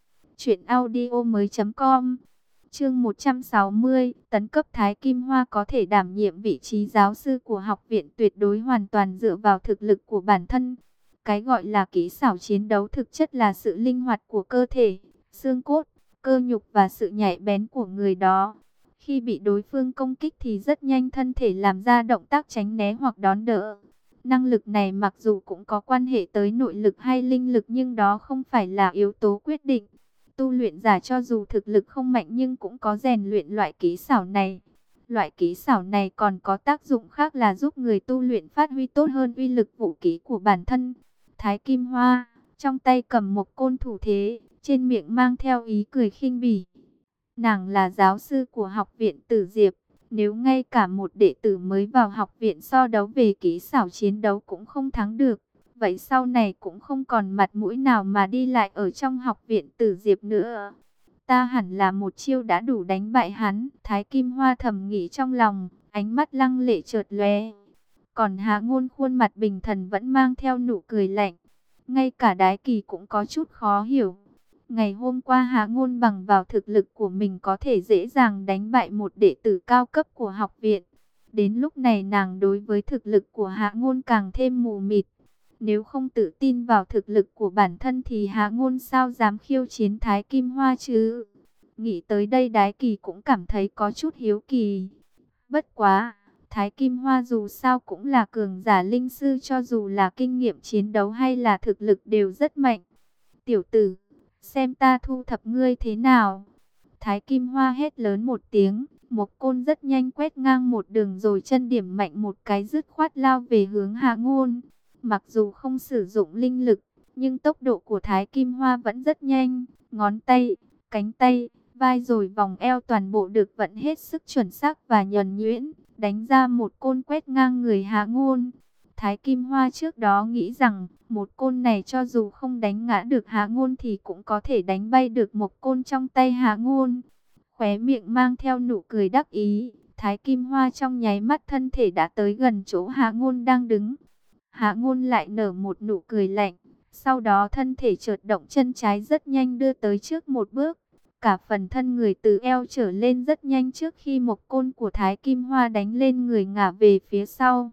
truyệnaudiomoi.com. Chương 160, tấn cấp Thái Kim Hoa có thể đảm nhiệm vị trí giáo sư của học viện tuyệt đối hoàn toàn dựa vào thực lực của bản thân. Cái gọi là kỹ xảo chiến đấu thực chất là sự linh hoạt của cơ thể, xương cốt, cơ nhục và sự nhạy bén của người đó. Khi bị đối phương công kích thì rất nhanh thân thể làm ra động tác tránh né hoặc đón đỡ. Năng lực này mặc dù cũng có quan hệ tới nội lực hay linh lực nhưng đó không phải là yếu tố quyết định. Tu luyện giả cho dù thực lực không mạnh nhưng cũng có rèn luyện loại kỹ xảo này. Loại kỹ xảo này còn có tác dụng khác là giúp người tu luyện phát huy tốt hơn uy lực vũ khí của bản thân. Thái Kim Hoa, trong tay cầm một côn thủ thế, trên miệng mang theo ý cười khinh bỉ. Nàng là giáo sư của học viện Tử Diệp. Nếu ngay cả một đệ tử mới vào học viện so đấu về kỹ xảo chiến đấu cũng không thắng được, vậy sau này cũng không còn mặt mũi nào mà đi lại ở trong học viện Tử Diệp nữa. Ta hẳn là một chiêu đã đủ đánh bại hắn. Thái Kim Hoa thầm nghĩ trong lòng, ánh mắt lăng lệ chợt lóe. Còn Hạ Ngôn khuôn mặt bình thần vẫn mang theo nụ cười lạnh. Ngay cả Đái Kỳ cũng có chút khó hiểu. Ngày hôm qua Hạ Ngôn bằng vào thực lực của mình có thể dễ dàng đánh bại một đệ tử cao cấp của học viện. Đến lúc này nàng đối với thực lực của Hạ Ngôn càng thêm mù mịt. Nếu không tự tin vào thực lực của bản thân thì Hạ Ngôn sao dám khiêu chiến Thái Kim Hoa chứ? Nghĩ tới đây Đái Kỳ cũng cảm thấy có chút hiếu kỳ. Bất quá, Thái Kim Hoa dù sao cũng là cường giả linh sư, cho dù là kinh nghiệm chiến đấu hay là thực lực đều rất mạnh. Tiểu tử, xem ta thu thập ngươi thế nào. Thái Kim Hoa hét lớn một tiếng, một côn rất nhanh quét ngang một đường rồi chân điểm mạnh một cái dứt khoát lao về hướng Hạ Ngôn. Mặc dù không sử dụng linh lực, nhưng tốc độ của Thái Kim Hoa vẫn rất nhanh. Ngón tay, cánh tay, vai rồi vòng eo toàn bộ được vận hết sức chuẩn xác và nhuần nhuyễn, đánh ra một côn quét ngang người Hạ Ngôn. Thái Kim Hoa trước đó nghĩ rằng một côn này cho dù không đánh ngã được Hạ Ngôn thì cũng có thể đánh bay được một côn trong tay Hạ Ngôn. Khóe miệng mang theo nụ cười đắc ý, Thái Kim Hoa trong nháy mắt thân thể đã tới gần chỗ Hạ Ngôn đang đứng. Hạ Ngôn lại nở một nụ cười lạnh, sau đó thân thể chợt động, chân trái rất nhanh đưa tới trước một bước. Cả phần thân người từ eo trở lên rất nhanh trước khi một côn của Thái Kim Hoa đánh lên người ngả về phía sau.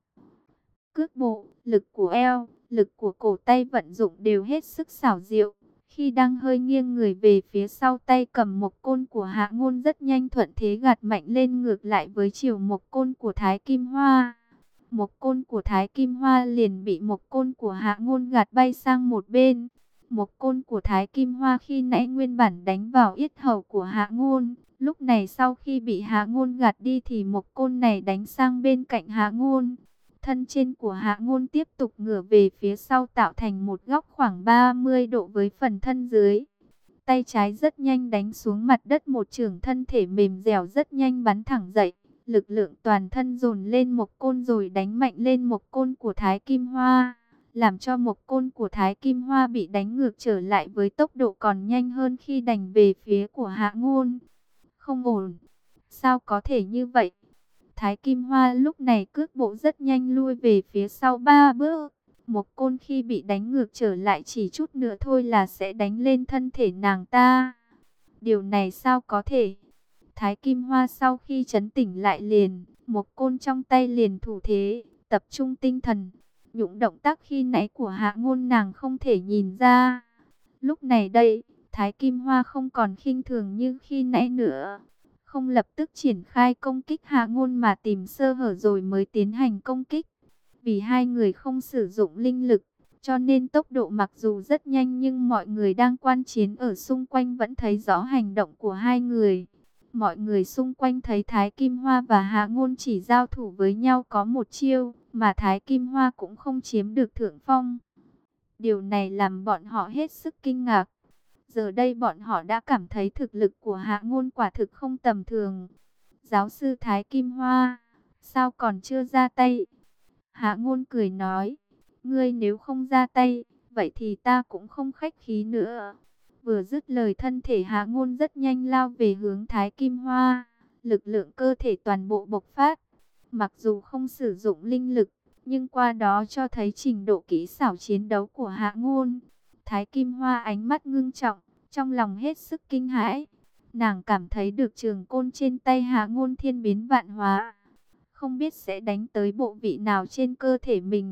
Cước bộ, lực của eo, lực của cổ tay vận dụng đều hết sức xảo diệu. Khi đang hơi nghiêng người về phía sau, tay cầm một côn của Hạ Ngôn rất nhanh thuận thế gạt mạnh lên ngược lại với chiều một côn của Thái Kim Hoa. Một côn của Thái Kim Hoa liền bị một côn của Hạ Ngôn gạt bay sang một bên. Một côn của Thái Kim Hoa khi nãy nguyên bản đánh vào yết hầu của Hạ Ngôn. Lúc này sau khi bị Hạ Ngôn gạt đi thì một côn này đánh sang bên cạnh Hạ Ngôn. Thân trên của Hạ Ngôn tiếp tục ngửa về phía sau tạo thành một góc khoảng 30 độ với phần thân dưới. Tay trái rất nhanh đánh xuống mặt đất, một chưởng thân thể mềm dẻo rất nhanh bắn thẳng dậy. Lực lượng toàn thân dồn lên một côn rồi đánh mạnh lên một côn của Thái Kim Hoa, làm cho một côn của Thái Kim Hoa bị đánh ngược trở lại với tốc độ còn nhanh hơn khi đánh về phía của Hạ Ngôn. Không ổn, sao có thể như vậy? Thái Kim Hoa lúc này cước bộ rất nhanh lui về phía sau 3 bước. Một côn khi bị đánh ngược trở lại chỉ chút nữa thôi là sẽ đánh lên thân thể nàng ta. Điều này sao có thể? Thái Kim Hoa sau khi trấn tỉnh lại liền, một côn trong tay liền thủ thế, tập trung tinh thần. Những động tác khi nãy của Hạ Ngôn nàng không thể nhìn ra. Lúc này đây, Thái Kim Hoa không còn khinh thường như khi nãy nữa. Không lập tức triển khai công kích Hạ Ngôn mà tìm sơ hở rồi mới tiến hành công kích. Vì hai người không sử dụng linh lực, cho nên tốc độ mặc dù rất nhanh nhưng mọi người đang quan chiến ở xung quanh vẫn thấy rõ hành động của hai người. Mọi người xung quanh thấy Thái Kim Hoa và Hạ Ngôn chỉ giao thủ với nhau có một chiêu, mà Thái Kim Hoa cũng không chiếm được thượng phong. Điều này làm bọn họ hết sức kinh ngạc. Giờ đây bọn họ đã cảm thấy thực lực của Hạ Ngôn quả thực không tầm thường. Giáo sư Thái Kim Hoa, sao còn chưa ra tay? Hạ Ngôn cười nói, ngươi nếu không ra tay, vậy thì ta cũng không khách khí nữa. Vừa dứt lời thân thể Hạ Ngôn rất nhanh lao về hướng Thái Kim Hoa. Lực lượng cơ thể toàn bộ bộc phát. Mặc dù không sử dụng linh lực, nhưng qua đó cho thấy trình độ kỹ xảo chiến đấu của Hạ Ngôn. Thái Kim Hoa ánh mắt ngưng trọng, trong lòng hết sức kinh hãi. Nàng cảm thấy được trường côn trên tay Hạ Ngôn thiên biến vạn hóa. Không biết sẽ đánh tới bộ vị nào trên cơ thể mình.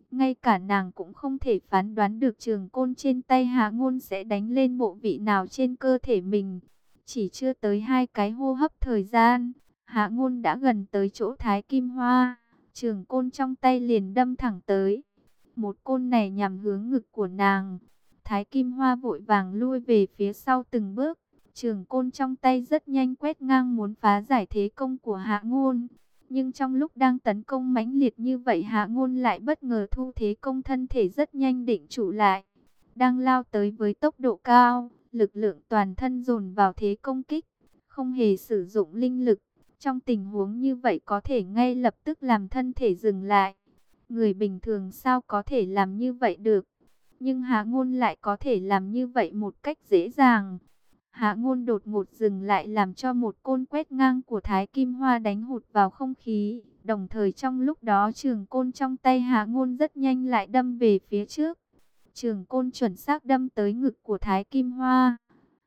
Ngay cả nàng cũng không thể phán đoán được trường côn trên tay Hạ Ngôn sẽ đánh lên bộ vị nào trên cơ thể mình. Chỉ chưa tới 2 cái hô hấp thời gian, Hạ Ngôn đã gần tới chỗ Thái Kim Hoa. Trường côn trong tay liền đâm thẳng tới. Một côn này nhằm hướng ngực của nàng. Thái Kim Hoa vội vàng lui về phía sau từng bước. Trường côn trong tay rất nhanh quét ngang muốn phá giải thế công của Hạ Ngôn. Nhưng trong lúc đang tấn công mãnh liệt như vậy, Hạ Ngôn lại bất ngờ thu thế công, thân thể rất nhanh định trụ lại. Đang lao tới với tốc độ cao, lực lượng toàn thân dồn vào thế công kích, không hề sử dụng linh lực. Trong tình huống như vậy có thể ngay lập tức làm thân thể dừng lại. Người bình thường sao có thể làm như vậy được? Nhưng Hạ Ngôn lại có thể làm như vậy một cách dễ dàng. Hạ Ngôn đột ngột dừng lại làm cho một côn quét ngang của Thái Kim Hoa đánh hụt vào không khí. Đồng thời trong lúc đó trường côn trong tay Hạ Ngôn rất nhanh lại đâm về phía trước. Trường côn chuẩn xác đâm tới ngực của Thái Kim Hoa.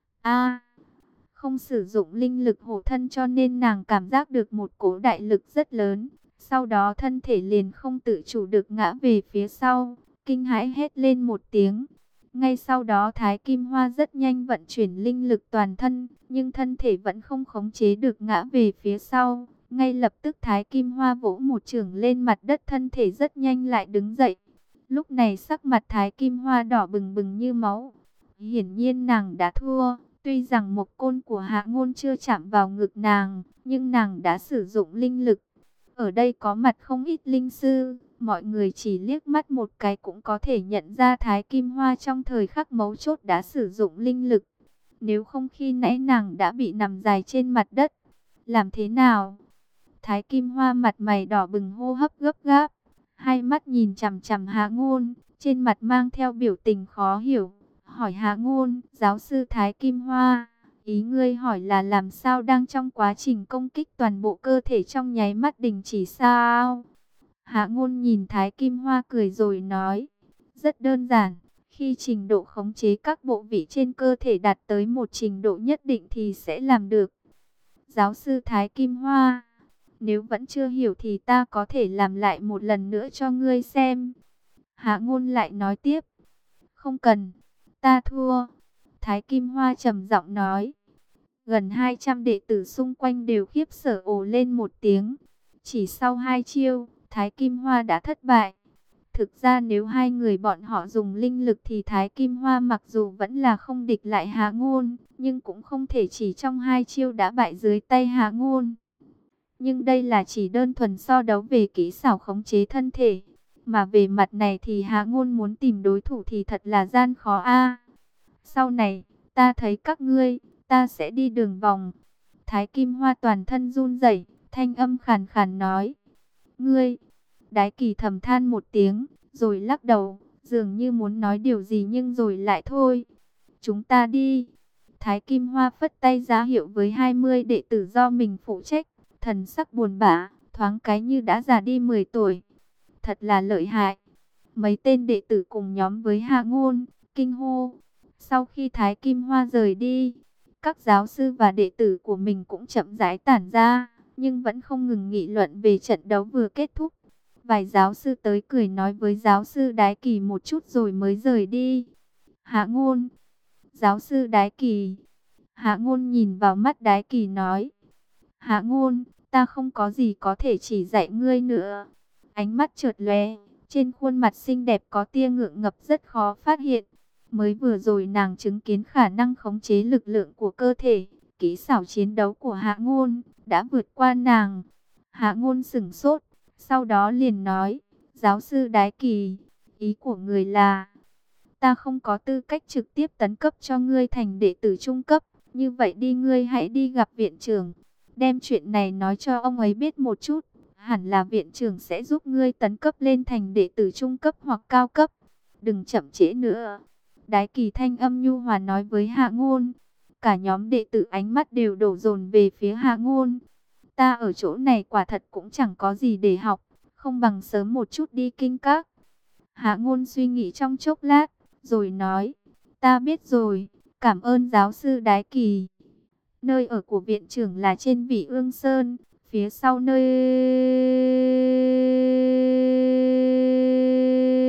Không sử dụng linh lực hộ thân cho nên nàng cảm giác được một cỗ đại lực rất lớn. Sau đó thân thể liền không tự chủ được ngã về phía sau, kinh hãi hét lên một tiếng. Ngay sau đó Thái Kim Hoa rất nhanh vận chuyển linh lực toàn thân, nhưng thân thể vẫn không khống chế được ngã về phía sau. Ngay lập tức Thái Kim Hoa vỗ một chưởng lên mặt đất, thân thể rất nhanh lại đứng dậy. Lúc này sắc mặt Thái Kim Hoa đỏ bừng bừng như máu. Hiển nhiên nàng đã thua. Tuy rằng một côn của Hạ Ngôn chưa chạm vào ngực nàng, nhưng nàng đã sử dụng linh lực. Ở đây có mặt không ít linh sư, mọi người chỉ liếc mắt một cái cũng có thể nhận ra Thái Kim Hoa trong thời khắc mấu chốt đã sử dụng linh lực. Nếu không khi nãy nàng đã bị nằm dài trên mặt đất. Làm thế nào? Thái Kim Hoa mặt mày đỏ bừng, hô hấp gấp gáp, hai mắt nhìn chằm chằm Hạ Ngôn, trên mặt mang theo biểu tình khó hiểu. Hỏi Hạ Ngôn, giáo sư Thái Kim Hoa, ý ngươi hỏi là làm sao đang trong quá trình công kích toàn bộ cơ thể trong nháy mắt đình chỉ sao? Hạ Ngôn nhìn Thái Kim Hoa cười rồi nói, rất đơn giản, khi trình độ khống chế các bộ vị trên cơ thể đạt tới một trình độ nhất định thì sẽ làm được. Giáo sư Thái Kim Hoa, nếu vẫn chưa hiểu thì ta có thể làm lại một lần nữa cho ngươi xem. Hạ Ngôn lại nói tiếp, không cần. Ta thua. Thái Kim Hoa trầm giọng nói. Gần 200 đệ tử xung quanh đều khiếp sợ ồ lên một tiếng. Chỉ sau 2 chiêu, Thái Kim Hoa đã thất bại. Thực ra nếu hai người bọn họ dùng linh lực thì Thái Kim Hoa mặc dù vẫn là không địch lại Hạ Ngôn, nhưng cũng không thể chỉ trong 2 chiêu đã bại dưới tay Hạ Ngôn. Nhưng đây là chỉ đơn thuần so đấu về kỹ xảo khống chế thân thể. Mà về mặt này thì Hạ Ngôn muốn tìm đối thủ thì thật là gian khó a. Sau này, ta thấy các ngươi, ta sẽ đi đường vòng. Thái Kim Hoa toàn thân run rẩy, thanh âm khàn khàn nói. Ngươi, Đái Kỳ thầm than một tiếng, rồi lắc đầu, dường như muốn nói điều gì nhưng rồi lại thôi. Chúng ta đi. Thái Kim Hoa phất tay ra hiệu với 20 đệ tử do mình phụ trách, thần sắc buồn bã, thoáng cái như đã già đi 10 tuổi. Thật là lợi hại. Mấy tên đệ tử cùng nhóm với Hạ Ngôn, kinh hô. Sau khi Thái Kim Hoa rời đi, các giáo sư và đệ tử của mình cũng chậm rãi tản ra, nhưng vẫn không ngừng nghị luận về trận đấu vừa kết thúc. Vài giáo sư tới cười nói với giáo sư Đái Kỳ một chút rồi mới rời đi. Hạ Ngôn, giáo sư Đái Kỳ. Hạ Ngôn nhìn vào mắt Đái Kỳ nói. Hạ Ngôn, ta không có gì có thể chỉ dạy ngươi nữa. Ánh mắt chợt lóe, trên khuôn mặt xinh đẹp có tia ngượng ngập rất khó phát hiện. Mới vừa rồi nàng chứng kiến khả năng khống chế lực lượng của cơ thể, kỹ xảo chiến đấu của Hạ Ngôn đã vượt qua nàng. Hạ Ngôn sửng sốt, sau đó liền nói, giáo sư Đái Kỳ, ý của người là, ta không có tư cách trực tiếp tấn cấp cho ngươi thành đệ tử trung cấp, như vậy đi ngươi hãy đi gặp viện trưởng, đem chuyện này nói cho ông ấy biết một chút. Hẳn là viện trưởng sẽ giúp ngươi tấn cấp lên thành đệ tử trung cấp hoặc cao cấp. Đừng chậm trễ nữa. Đái Kỳ thanh âm nhu hòa nói với Hạ Ngôn. Cả nhóm đệ tử ánh mắt đều đổ dồn về phía Hạ Ngôn. Ta ở chỗ này quả thật cũng chẳng có gì để học, không bằng sớm một chút đi kinh các. Hạ Ngôn suy nghĩ trong chốc lát, rồi nói, ta biết rồi, cảm ơn giáo sư Đái Kỳ. Nơi ở của viện trưởng là trên Vĩ Ương Sơn, phía sau nơi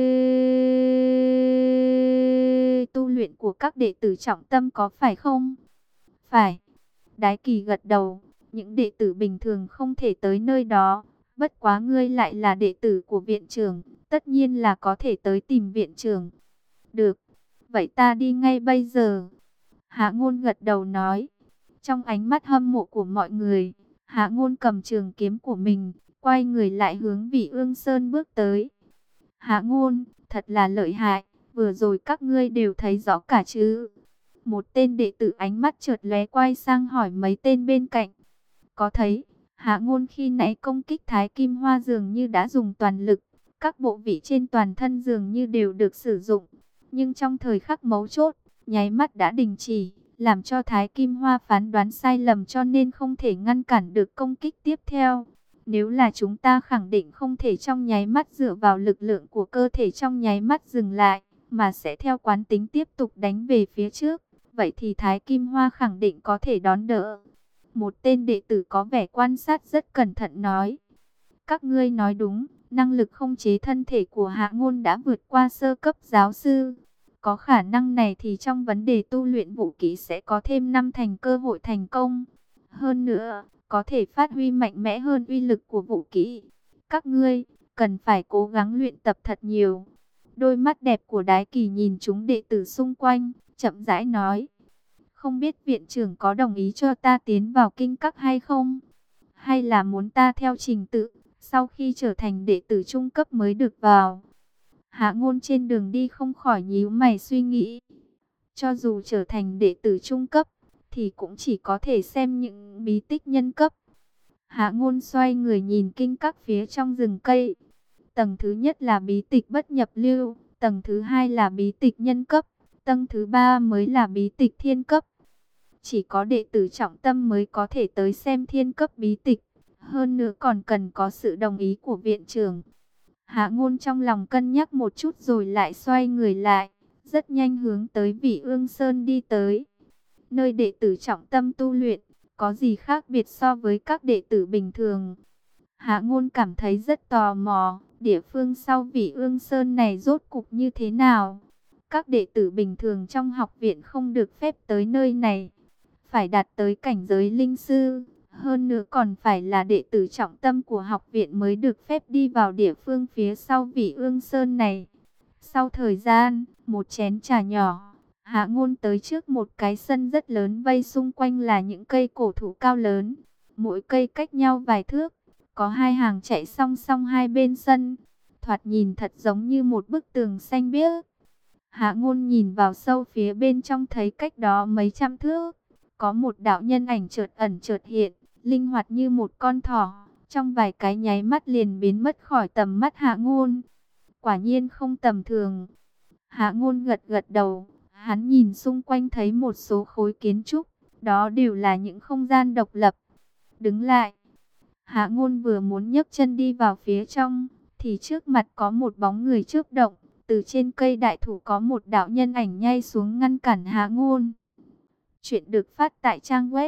luyện của các đệ tử trọng tâm có phải không? Phải. Đái Kỳ gật đầu. Những đệ tử bình thường không thể tới nơi đó. Bất quá ngươi lại là đệ tử của viện trưởng, tất nhiên là có thể tới tìm viện trưởng. Được, vậy ta đi ngay bây giờ. Hạ Ngôn gật đầu nói. Trong ánh mắt hâm mộ của mọi người, Hạ Ngôn cầm trường kiếm của mình, quay người lại hướng Vị Ương Sơn bước tới. Hạ Ngôn, thật là lợi hại, vừa rồi các ngươi đều thấy rõ cả chứ? Một tên đệ tử ánh mắt chợt lóe quay sang hỏi mấy tên bên cạnh. Có thấy, Hạ Ngôn khi nãy công kích Thái Kim Hoa dường như đã dùng toàn lực, các bộ vị trên toàn thân dường như đều được sử dụng. Nhưng trong thời khắc mấu chốt, nháy mắt đã đình chỉ, làm cho Thái Kim Hoa phán đoán sai lầm cho nên không thể ngăn cản được công kích tiếp theo. Nếu là chúng ta khẳng định không thể trong nháy mắt dựa vào lực lượng của cơ thể trong nháy mắt dừng lại, mà sẽ theo quán tính tiếp tục đánh về phía trước. Vậy thì Thái Kim Hoa khẳng định có thể đón đỡ. Một tên đệ tử có vẻ quan sát rất cẩn thận nói. Các ngươi nói đúng, năng lực khống chế thân thể của Hạ Ngôn đã vượt qua sơ cấp giáo sư. Có khả năng này thì trong vấn đề tu luyện vũ kỹ sẽ có thêm 5 thành cơ hội thành công. Hơn nữa, có thể phát huy mạnh mẽ hơn uy lực của vũ kỹ. Các ngươi, cần phải cố gắng luyện tập thật nhiều. Đôi mắt đẹp của Đái Kỳ nhìn chúng đệ tử xung quanh, chậm rãi nói. Không biết viện trưởng có đồng ý cho ta tiến vào kinh các hay không? Hay là muốn ta theo trình tự, sau khi trở thành đệ tử trung cấp mới được vào? Hạ Ngôn trên đường đi không khỏi nhíu mày suy nghĩ. Cho dù trở thành đệ tử trung cấp, thì cũng chỉ có thể xem những bí tích nhân cấp. Hạ Ngôn xoay người nhìn kinh các phía trong rừng cây. Tầng thứ nhất là bí tịch bất nhập lưu, tầng thứ hai là bí tịch nhân cấp, tầng thứ ba mới là bí tịch thiên cấp. Chỉ có đệ tử trọng tâm mới có thể tới xem thiên cấp bí tịch, hơn nữa còn cần có sự đồng ý của viện trưởng. Hạ Ngôn trong lòng cân nhắc một chút rồi lại xoay người lại, rất nhanh hướng tới Vị Ương Sơn đi tới. Nơi đệ tử trọng tâm tu luyện, có gì khác biệt so với các đệ tử bình thường? Hạ Ngôn cảm thấy rất tò mò, địa phương sau Vị Ương Sơn này rốt cục như thế nào? Các đệ tử bình thường trong học viện không được phép tới nơi này, phải đạt tới cảnh giới linh sư, hơn nữa còn phải là đệ tử trọng tâm của học viện mới được phép đi vào địa phương phía sau Vị Ương Sơn này. Sau thời gian, một chén trà nhỏ, Hạ Ngôn tới trước một cái sân rất lớn, vây xung quanh là những cây cổ thụ cao lớn, mỗi cây cách nhau vài thước, có hai hàng chạy song song hai bên sân, thoạt nhìn thật giống như một bức tường xanh biếc. Hạ Ngôn nhìn vào sâu phía bên trong thấy cách đó mấy trăm thước, có một đạo nhân ảnh chợt ẩn chợt hiện, linh hoạt như một con thỏ, trong vài cái nháy mắt liền biến mất khỏi tầm mắt Hạ Ngôn. Quả nhiên không tầm thường. Hạ Ngôn gật gật đầu, hắn nhìn xung quanh thấy một số khối kiến trúc, đó đều là những không gian độc lập. Đứng lại, Hạ Ngôn vừa muốn nhấc chân đi vào phía trong, thì trước mặt có một bóng người chớp động, từ trên cây đại thụ có một đạo nhân ảnh nhảy xuống ngăn cản Hạ Ngôn. Chuyện được phát tại trang web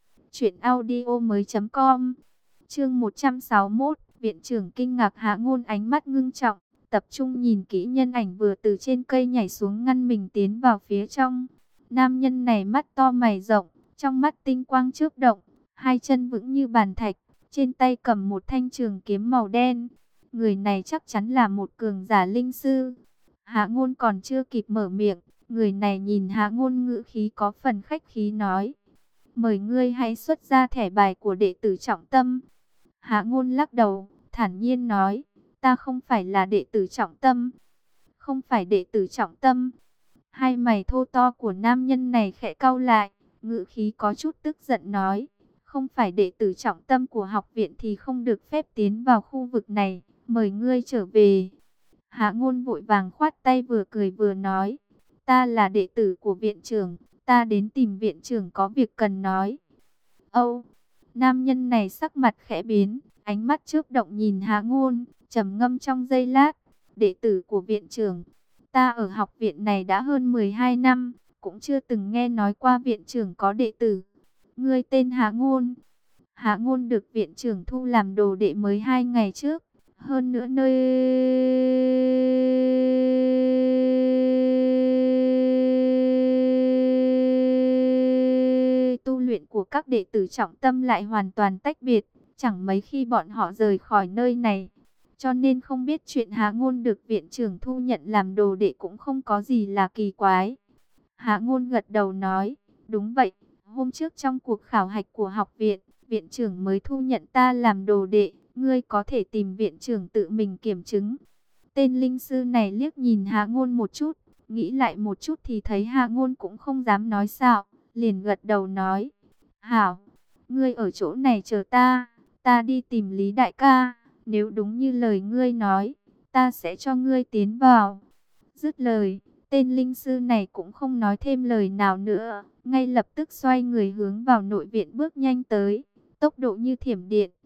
truyệnaudiomoi.com. Chương 161, viện trưởng kinh ngạc. Hạ Ngôn ánh mắt ngưng trọng, tập trung nhìn kỹ nhân ảnh vừa từ trên cây nhảy xuống ngăn mình tiến vào phía trong. Nam nhân này mắt to mày rộng, trong mắt tinh quang chớp động, hai chân vững như bàn thạch, trên tay cầm một thanh trường kiếm màu đen. Người này chắc chắn là một cường giả linh sư. Hạ Ngôn còn chưa kịp mở miệng, người này nhìn Hạ Ngôn ngữ khí có phần khách khí nói: "Mời ngươi hãy xuất ra thẻ bài của đệ tử trọng tâm." Hạ Ngôn lắc đầu, thản nhiên nói: "Ta không phải là đệ tử trọng tâm." "Không phải đệ tử trọng tâm?" Hai mày thô to của nam nhân này khẽ cau lại, ngữ khí có chút tức giận nói: "Không phải đệ tử trọng tâm của học viện thì không được phép tiến vào khu vực này, mời ngươi trở về." Hạ Ngôn vội vàng khoát tay, vừa cười vừa nói: "Ta là đệ tử của viện trưởng, ta đến tìm viện trưởng có việc cần nói." Âu, nam nhân này sắc mặt khẽ biến, ánh mắt chớp động nhìn Hạ Ngôn, trầm ngâm trong giây lát: "Đệ tử của viện trưởng? Ta ở học viện này đã hơn 12 năm, cũng chưa từng nghe nói qua viện trưởng có đệ tử. Ngươi tên Hạ Ngôn?" Hạ Ngôn được viện trưởng thu làm đồ đệ mới 2 ngày trước. Hơn nữa nơi của các đệ tử trọng tâm lại hoàn toàn tách biệt, chẳng mấy khi bọn họ rời khỏi nơi này. Cho nên không biết chuyện Hạ Ngôn được viện trưởng thu nhận làm đồ đệ cũng không có gì là kỳ quái. Hạ Ngôn gật đầu nói, đúng vậy, hôm trước trong cuộc khảo hạch của học viện, viện trưởng mới thu nhận ta làm đồ đệ, ngươi có thể tìm viện trưởng tự mình kiểm chứng. Tên linh sư này liếc nhìn Hạ Ngôn một chút, nghĩ lại một chút thì thấy Hạ Ngôn cũng không dám nói xạo, liền gật đầu nói, hảo, ngươi ở chỗ này chờ ta đi tìm Lý đại ca, nếu đúng như lời ngươi nói, ta sẽ cho ngươi tiến vào. Dứt lời, tên linh sư này cũng không nói thêm lời nào nữa, ngay lập tức xoay người hướng vào nội viện bước nhanh tới, tốc độ như thiểm điện.